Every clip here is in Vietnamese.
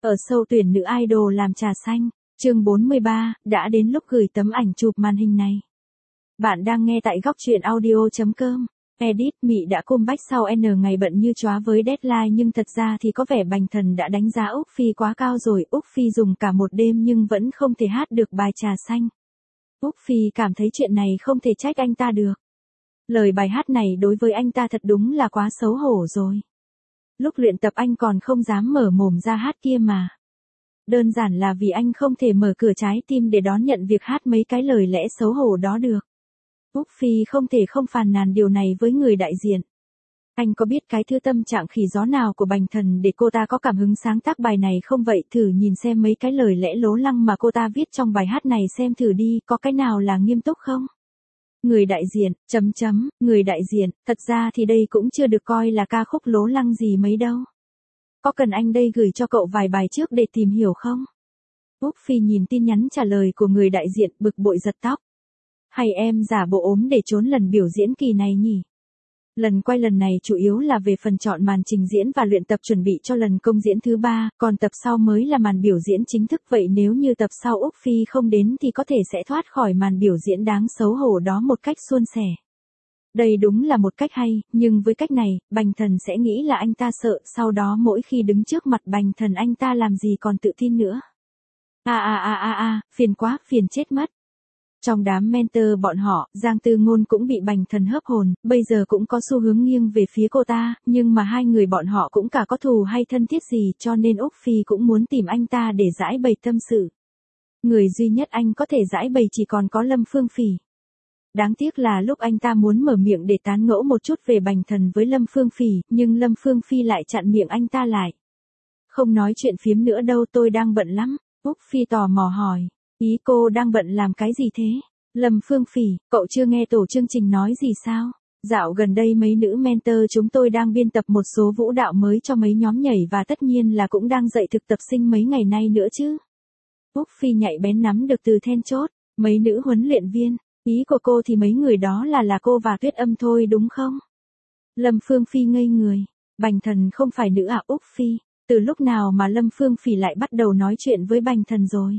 Ở show tuyển nữ idol làm trà xanh, chương 43, đã đến lúc gửi tấm ảnh chụp màn hình này. Bạn đang nghe tại góc truyện audio.com. Edit, Mị đã comeback sau N ngày bận như chóa với deadline nhưng thật ra thì có vẻ Bành Thần đã đánh giá Úc Phi quá cao rồi. Úc Phi dùng cả một đêm nhưng vẫn không thể hát được bài trà xanh. Úc Phi cảm thấy chuyện này không thể trách anh ta được. Lời bài hát này đối với anh ta thật đúng là quá xấu hổ rồi. Lúc luyện tập anh còn không dám mở mồm ra hát kia mà. Đơn giản là vì anh không thể mở cửa trái tim để đón nhận việc hát mấy cái lời lẽ xấu hổ đó được. Úc Phi không thể không phàn nàn điều này với người đại diện. Anh có biết cái thứ tâm trạng khỉ gió nào của Bành Thần để cô ta có cảm hứng sáng tác bài này không vậy? Thử nhìn xem mấy cái lời lẽ lố lăng mà cô ta viết trong bài hát này xem thử đi, có cái nào là nghiêm túc không? Người đại diện, người đại diện, thật ra thì đây cũng chưa được coi là ca khúc lố lăng gì mấy đâu. Có cần anh đây gửi cho cậu vài bài trước để tìm hiểu không? Úc Phi nhìn tin nhắn trả lời của người đại diện bực bội giật tóc. Hay em giả bộ ốm để trốn lần biểu diễn kỳ này nhỉ? Lần quay lần này chủ yếu là về phần chọn màn trình diễn và luyện tập chuẩn bị cho lần công diễn thứ 3, còn tập sau mới là màn biểu diễn chính thức. Vậy nếu như tập sau Úc Phi không đến thì có thể sẽ thoát khỏi màn biểu diễn đáng xấu hổ đó một cách suôn sẻ. Đây đúng là một cách hay, nhưng với cách này, Bành Thần sẽ nghĩ là anh ta sợ, sau đó mỗi khi đứng trước mặt Bành Thần anh ta làm gì còn tự tin nữa. Phiền quá, phiền chết mất. Trong đám mentor bọn họ, Giang Tư Ngôn cũng bị Bành Thần hớp hồn, bây giờ cũng có xu hướng nghiêng về phía cô ta, nhưng mà hai người bọn họ cũng cả có thù hay thân thiết gì cho nên Úc Phi cũng muốn tìm anh ta để giải bày tâm sự. Người duy nhất anh có thể giải bày chỉ còn có Lâm Phương Phỉ. Đáng tiếc là lúc anh ta muốn mở miệng để tán ngẫu một chút về Bành Thần với Lâm Phương Phỉ, nhưng Lâm Phương Phi lại chặn miệng anh ta lại. Không nói chuyện phiếm nữa đâu, tôi đang bận lắm. Úc Phi tò mò hỏi. Ý cô đang bận làm cái gì thế? Lâm Phương Phỉ, cậu chưa nghe tổ chương trình nói gì sao? Dạo gần đây mấy nữ mentor chúng tôi đang biên tập một số vũ đạo mới cho mấy nhóm nhảy và tất nhiên là cũng đang dạy thực tập sinh mấy ngày nay nữa chứ. Úc Phi nhạy bén nắm được từ then chốt, mấy nữ huấn luyện viên. Ý của cô thì mấy người đó là cô và Tuyết Âm thôi đúng không? Lâm Phương Phi ngây người. Bành Thần không phải nữ à? Úc Phi, từ lúc nào mà Lâm Phương Phỉ lại bắt đầu nói chuyện với Bành Thần rồi?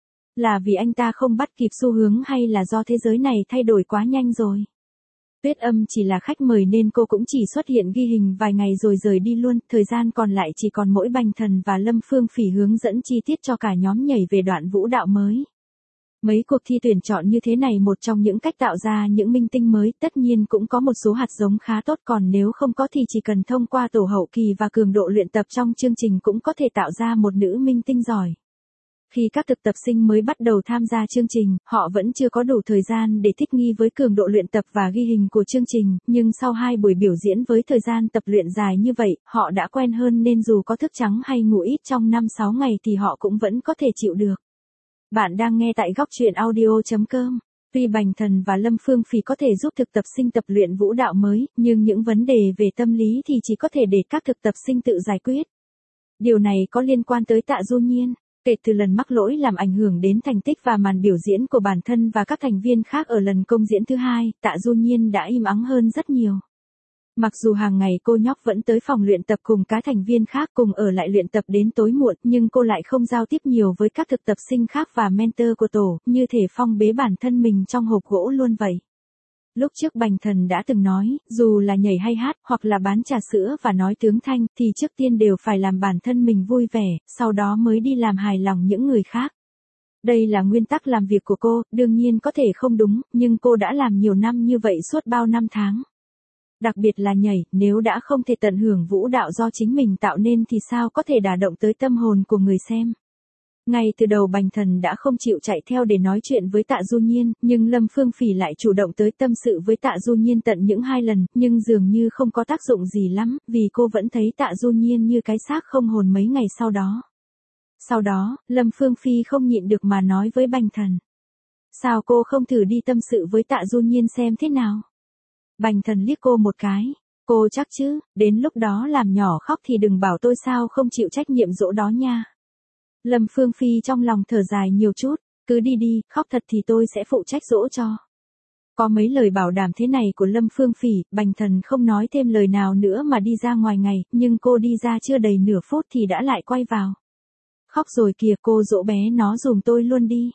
Là vì anh ta không bắt kịp xu hướng hay là do thế giới này thay đổi quá nhanh rồi? Tuyết Âm chỉ là khách mời nên cô cũng chỉ xuất hiện ghi hình vài ngày rồi rời đi luôn, thời gian còn lại chỉ còn mỗi Bành Thần và Lâm Phương Phỉ hướng dẫn chi tiết cho cả nhóm nhảy về đoạn vũ đạo mới. Mấy cuộc thi tuyển chọn như thế này một trong những cách tạo ra những minh tinh mới, tất nhiên cũng có một số hạt giống khá tốt, còn nếu không có thì chỉ cần thông qua tổ hậu kỳ và cường độ luyện tập trong chương trình cũng có thể tạo ra một nữ minh tinh giỏi. Khi các thực tập sinh mới bắt đầu tham gia chương trình, họ vẫn chưa có đủ thời gian để thích nghi với cường độ luyện tập và ghi hình của chương trình, nhưng sau 2 buổi biểu diễn với thời gian tập luyện dài như vậy, họ đã quen hơn nên dù có thức trắng hay ngủ ít trong 5-6 ngày thì họ cũng vẫn có thể chịu được. Bạn đang nghe tại góc truyện audio.com. Tuy Bành Thần và Lâm Phương Phỉ có thể giúp thực tập sinh tập luyện vũ đạo mới, nhưng những vấn đề về tâm lý thì chỉ có thể để các thực tập sinh tự giải quyết. Điều này có liên quan tới Tạ Du Nhiên. Kể từ lần mắc lỗi làm ảnh hưởng đến thành tích và màn biểu diễn của bản thân và các thành viên khác ở lần công diễn thứ 2, Tạ Du Nhiên đã im ắng hơn rất nhiều. Mặc dù hàng ngày cô nhóc vẫn tới phòng luyện tập cùng các thành viên khác cùng ở lại luyện tập đến tối muộn, nhưng cô lại không giao tiếp nhiều với các thực tập sinh khác và mentor của tổ, như thể phong bế bản thân mình trong hộp gỗ luôn vậy. Lúc trước Bành Thần đã từng nói, dù là nhảy hay hát, hoặc là bán trà sữa và nói tướng thanh, thì trước tiên đều phải làm bản thân mình vui vẻ, sau đó mới đi làm hài lòng những người khác. Đây là nguyên tắc làm việc của cô, đương nhiên có thể không đúng, nhưng cô đã làm nhiều năm như vậy suốt bao năm tháng. Đặc biệt là nhảy, nếu đã không thể tận hưởng vũ đạo do chính mình tạo nên thì sao có thể đả động tới tâm hồn của người xem. Ngay từ đầu Bành Thần đã không chịu chạy theo để nói chuyện với Tạ Du Nhiên, nhưng Lâm Phương Phỉ lại chủ động tới tâm sự với Tạ Du Nhiên tận những 2 lần, nhưng dường như không có tác dụng gì lắm, vì cô vẫn thấy Tạ Du Nhiên như cái xác không hồn mấy ngày sau đó. Sau đó, Lâm Phương Phi không nhịn được mà nói với Bành Thần. Sao cô không thử đi tâm sự với Tạ Du Nhiên xem thế nào? Bành Thần liếc cô một cái. Cô chắc chứ, đến lúc đó làm nhỏ khóc thì đừng bảo tôi sao không chịu trách nhiệm dỗ đó nha. Lâm Phương Phi trong lòng thở dài nhiều chút, cứ đi đi, khóc thật thì tôi sẽ phụ trách dỗ cho. Có mấy lời bảo đảm thế này của Lâm Phương Phỉ, Bành Thần không nói thêm lời nào nữa mà đi ra ngoài ngày, nhưng cô đi ra chưa đầy nửa phút thì đã lại quay vào. Khóc rồi kìa, cô dỗ bé nó giùm tôi luôn đi.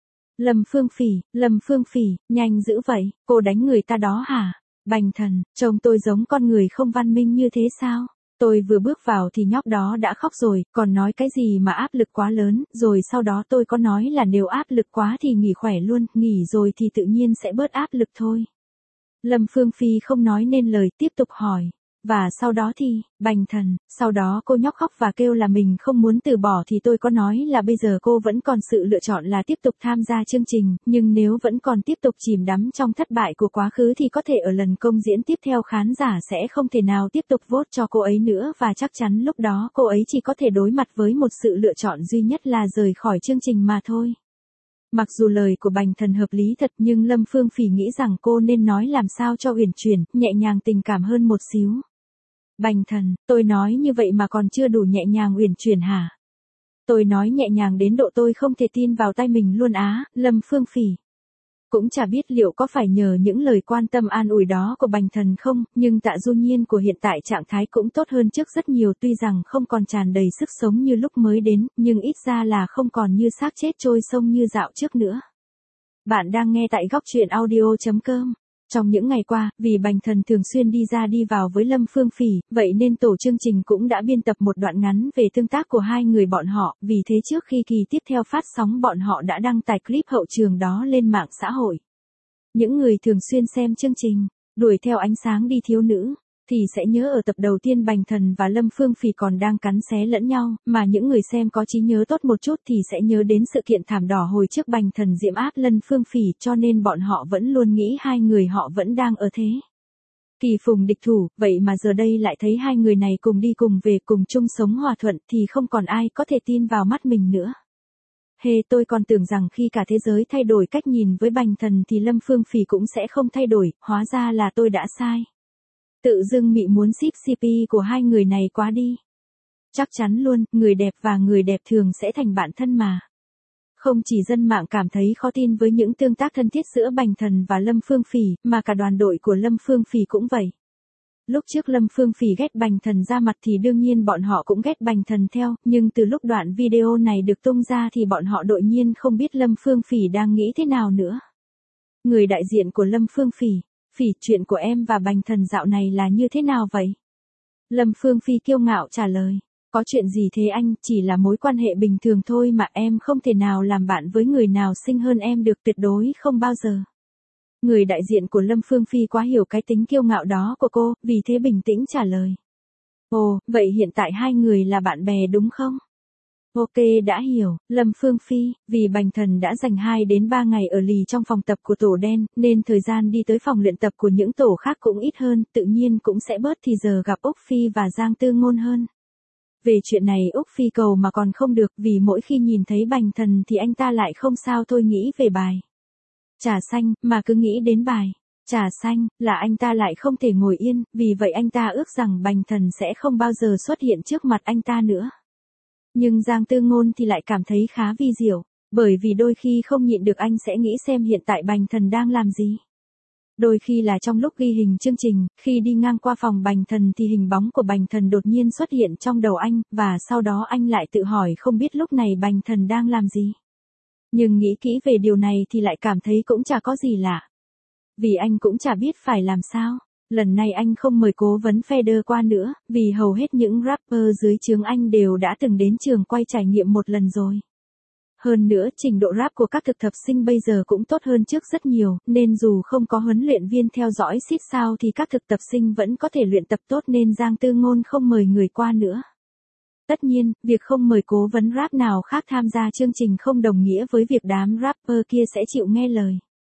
Lâm Phương Phỉ, nhanh dữ vậy, cô đánh người ta đó hả? Bành Thần, trông tôi giống con người không văn minh như thế sao? Tôi vừa bước vào thì nhóc đó đã khóc rồi, còn nói cái gì mà áp lực quá lớn, rồi sau đó tôi có nói là nếu áp lực quá thì nghỉ khỏe luôn, nghỉ rồi thì tự nhiên sẽ bớt áp lực thôi. Lâm Phương Phi không nói nên lời, tiếp tục hỏi. Và sau đó thì, Bành Thần, sau đó cô nhóc khóc và kêu là mình không muốn từ bỏ thì tôi có nói là bây giờ cô vẫn còn sự lựa chọn là tiếp tục tham gia chương trình, nhưng nếu vẫn còn tiếp tục chìm đắm trong thất bại của quá khứ thì có thể ở lần công diễn tiếp theo khán giả sẽ không thể nào tiếp tục vote cho cô ấy nữa và chắc chắn lúc đó cô ấy chỉ có thể đối mặt với một sự lựa chọn duy nhất là rời khỏi chương trình mà thôi. Mặc dù lời của Bành Thần hợp lý thật nhưng Lâm Phương Phỉ nghĩ rằng cô nên nói làm sao cho uyển chuyển, nhẹ nhàng tình cảm hơn một xíu. Bành Thần, tôi nói như vậy mà còn chưa đủ nhẹ nhàng uyển chuyển hả? Tôi nói nhẹ nhàng đến độ tôi không thể tin vào tai mình luôn á, Lâm Phương Phỉ. Cũng chả biết liệu có phải nhờ những lời quan tâm an ủi đó của Bành Thần không, nhưng Tạ Du Nhiên của hiện tại trạng thái cũng tốt hơn trước rất nhiều, tuy rằng không còn tràn đầy sức sống như lúc mới đến, nhưng ít ra là không còn như xác chết trôi sông như dạo trước nữa. Bạn đang nghe tại góc truyện audio.com. Trong những ngày qua, vì Bành Thần thường xuyên đi ra đi vào với Lâm Phương Phỉ, vậy nên tổ chương trình cũng đã biên tập một đoạn ngắn về tương tác của hai người bọn họ, vì thế trước khi kỳ tiếp theo phát sóng bọn họ đã đăng tải clip hậu trường đó lên mạng xã hội. Những người thường xuyên xem chương trình, đuổi theo ánh sáng đi thiếu nữ, thì sẽ nhớ ở tập đầu tiên Bành Thần và Lâm Phương Phỉ còn đang cắn xé lẫn nhau, mà những người xem có trí nhớ tốt một chút thì sẽ nhớ đến sự kiện thảm đỏ hồi trước Bành Thần diễm áp Lâm Phương Phỉ, cho nên bọn họ vẫn luôn nghĩ hai người họ vẫn đang ở thế kỳ phùng địch thủ, vậy mà giờ đây lại thấy hai người này cùng đi cùng về cùng chung sống hòa thuận thì không còn ai có thể tin vào mắt mình nữa. Tôi còn tưởng rằng khi cả thế giới thay đổi cách nhìn với Bành Thần thì Lâm Phương Phỉ cũng sẽ không thay đổi, hóa ra là tôi đã sai. Tự dưng mị muốn ship CP của hai người này quá đi. Chắc chắn luôn, người đẹp và người đẹp thường sẽ thành bạn thân mà. Không chỉ dân mạng cảm thấy khó tin với những tương tác thân thiết giữa Bành Thần và Lâm Phương Phỉ, mà cả đoàn đội của Lâm Phương Phỉ cũng vậy. Lúc trước Lâm Phương Phỉ ghét Bành Thần ra mặt thì đương nhiên bọn họ cũng ghét Bành Thần theo, nhưng từ lúc đoạn video này được tung ra thì bọn họ đột nhiên không biết Lâm Phương Phỉ đang nghĩ thế nào nữa. Người đại diện của Lâm Phương Phỉ, Phỉ, chuyện của em và Bành Thần dạo này là như thế nào vậy? Lâm Phương Phỉ kiêu ngạo trả lời. Có chuyện gì thế anh, chỉ là mối quan hệ bình thường thôi mà, em không thể nào làm bạn với người nào xinh hơn em được, tuyệt đối không bao giờ. Người đại diện của Lâm Phương Phỉ quá hiểu cái tính kiêu ngạo đó của cô, vì thế bình tĩnh trả lời. Ồ, vậy hiện tại hai người là bạn bè đúng không? Ok, đã hiểu, Lâm Phương Phỉ, vì Bành Thần đã dành 2 đến 3 ngày ở lì trong phòng tập của tổ đen, nên thời gian đi tới phòng luyện tập của những tổ khác cũng ít hơn, tự nhiên cũng sẽ bớt thì giờ gặp Úc Phi và Giang Tư Ngôn hơn. Về chuyện này Úc Phi cầu mà còn không được, vì mỗi khi nhìn thấy Bành Thần thì anh ta lại không sao thôi nghĩ về bài trà xanh, mà cứ nghĩ đến bài trà xanh, là anh ta lại không thể ngồi yên, vì vậy anh ta ước rằng Bành Thần sẽ không bao giờ xuất hiện trước mặt anh ta nữa. Nhưng Giang Tư Ngôn thì lại cảm thấy khá vi diệu, bởi vì đôi khi không nhịn được anh sẽ nghĩ xem hiện tại Bành Thần đang làm gì. Đôi khi là trong lúc ghi hình chương trình, khi đi ngang qua phòng Bành Thần thì hình bóng của Bành Thần đột nhiên xuất hiện trong đầu anh, và sau đó anh lại tự hỏi không biết lúc này Bành Thần đang làm gì. Nhưng nghĩ kỹ về điều này thì lại cảm thấy cũng chả có gì lạ. Vì anh cũng chả biết phải làm sao. Lần này anh không mời cố vấn Feder qua nữa, vì hầu hết những rapper dưới trướng anh đều đã từng đến trường quay trải nghiệm một lần rồi. Hơn nữa trình độ rap của các thực tập sinh bây giờ cũng tốt hơn trước rất nhiều, nên dù không có huấn luyện viên theo dõi xít sao thì các thực tập sinh vẫn có thể luyện tập tốt, nên Giang Tư Ngôn không mời người qua nữa. Tất nhiên, việc không mời cố vấn rap nào khác tham gia chương trình không đồng nghĩa với việc đám rapper kia sẽ chịu nghe lời.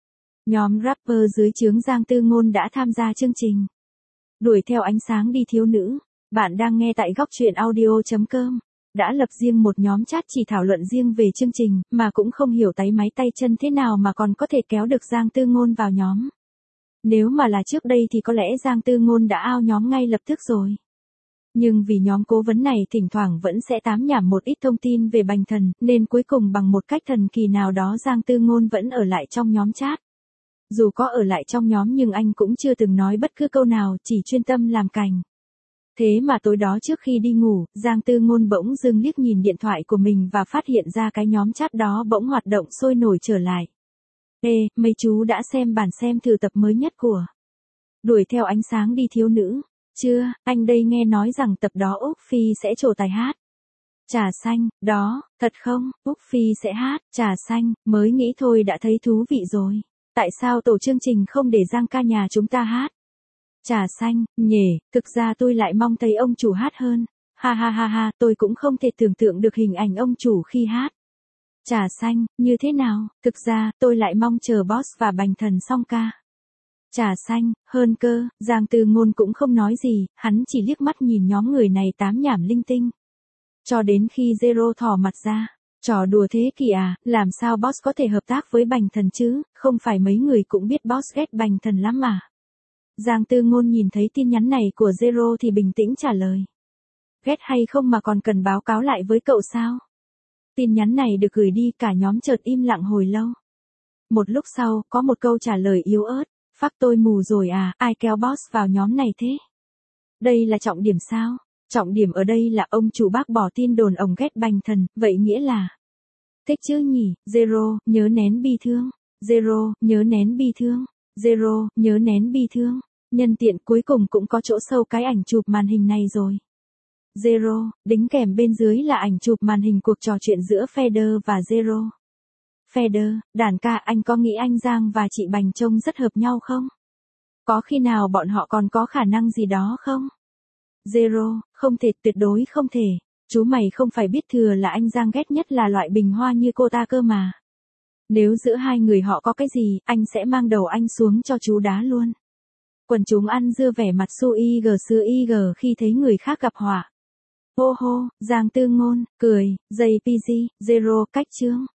Nhóm rapper dưới trướng Giang Tư Ngôn đã tham gia chương trình Đuổi theo ánh sáng đi thiếu nữ. Bạn đang nghe tại góc truyện audio.com. Đã lập riêng một nhóm chat chỉ thảo luận riêng về chương trình, mà cũng không hiểu táy máy tay chân thế nào mà còn có thể kéo được Giang Tư Ngôn vào nhóm. Nếu mà là trước đây thì có lẽ Giang Tư Ngôn đã out nhóm ngay lập tức rồi. Nhưng vì nhóm cố vấn này thỉnh thoảng vẫn sẽ tám nhảm một ít thông tin về Bành Thần, nên cuối cùng bằng một cách thần kỳ nào đó Giang Tư Ngôn vẫn ở lại trong nhóm chat. Dù có ở lại trong nhóm nhưng anh cũng chưa từng nói bất cứ câu nào, chỉ chuyên tâm làm cành. Thế mà tối đó trước khi đi ngủ, Giang Tư Ngôn bỗng dưng liếc nhìn điện thoại của mình và phát hiện ra cái nhóm chat đó bỗng hoạt động sôi nổi trở lại. Ê, mấy chú đã xem bản xem thử tập mới nhất của Đuổi theo ánh sáng đi thiếu nữ. Chưa, anh đây nghe nói rằng tập đó Úc Phi sẽ trổ tài hát. Trà xanh, đó, thật không, Úc Phi sẽ hát, trà xanh, mới nghĩ thôi đã thấy thú vị rồi. Tại sao tổ chương trình không để Giang ca nhà chúng ta hát? Trà xanh, nhề, thực ra tôi lại mong thấy ông chủ hát hơn. Ha ha ha ha, tôi cũng không thể tưởng tượng được hình ảnh ông chủ khi hát. Trà xanh, như thế nào, thực ra, tôi lại mong chờ Boss và Bành Thần song ca. Trà xanh, hơn cơ, Giang Tư Ngôn cũng không nói gì, hắn chỉ liếc mắt nhìn nhóm người này tám nhảm linh tinh. Cho đến khi Zero thò mặt ra. Trò đùa thế kì à, làm sao Boss có thể hợp tác với Bành Thần chứ, không phải mấy người cũng biết Boss ghét Bành Thần lắm mà. Giang Tư Ngôn nhìn thấy tin nhắn này của Zero thì bình tĩnh trả lời. Ghét hay không mà còn cần báo cáo lại với cậu sao? Tin nhắn này được gửi đi cả nhóm chợt im lặng hồi lâu. Một lúc sau, có một câu trả lời yếu ớt. Phắc tôi mù rồi à, ai kéo Boss vào nhóm này thế? Đây là trọng điểm sao? Trọng điểm ở đây là ông chủ bác bỏ tin đồn ông ghét Bành Thần, vậy nghĩa là... Thích chứ nhỉ, Zero, nhớ nén bi thương. Zero, nhớ nén bi thương. Zero, nhớ nén bi thương. Nhân tiện cuối cùng cũng có chỗ sâu cái ảnh chụp màn hình này rồi. Zero, đính kèm bên dưới là ảnh chụp màn hình cuộc trò chuyện giữa Feder và Zero. Feder, đàn ca anh có nghĩ anh Giang và chị Bành trông rất hợp nhau không? Có khi nào bọn họ còn có khả năng gì đó không? Zero, không thể, tuyệt đối không thể. Chú mày không phải biết thừa là anh Giang ghét nhất là loại bình hoa như cô ta cơ mà. Nếu giữa hai người họ có cái gì, anh sẽ mang đầu anh xuống cho chú đá luôn. Quần chúng ăn dưa vẻ mặt su ig xưa ig khi thấy người khác gặp họa. Hô hô, Giang Tư Ngôn, cười, JPG, Zero cách chương.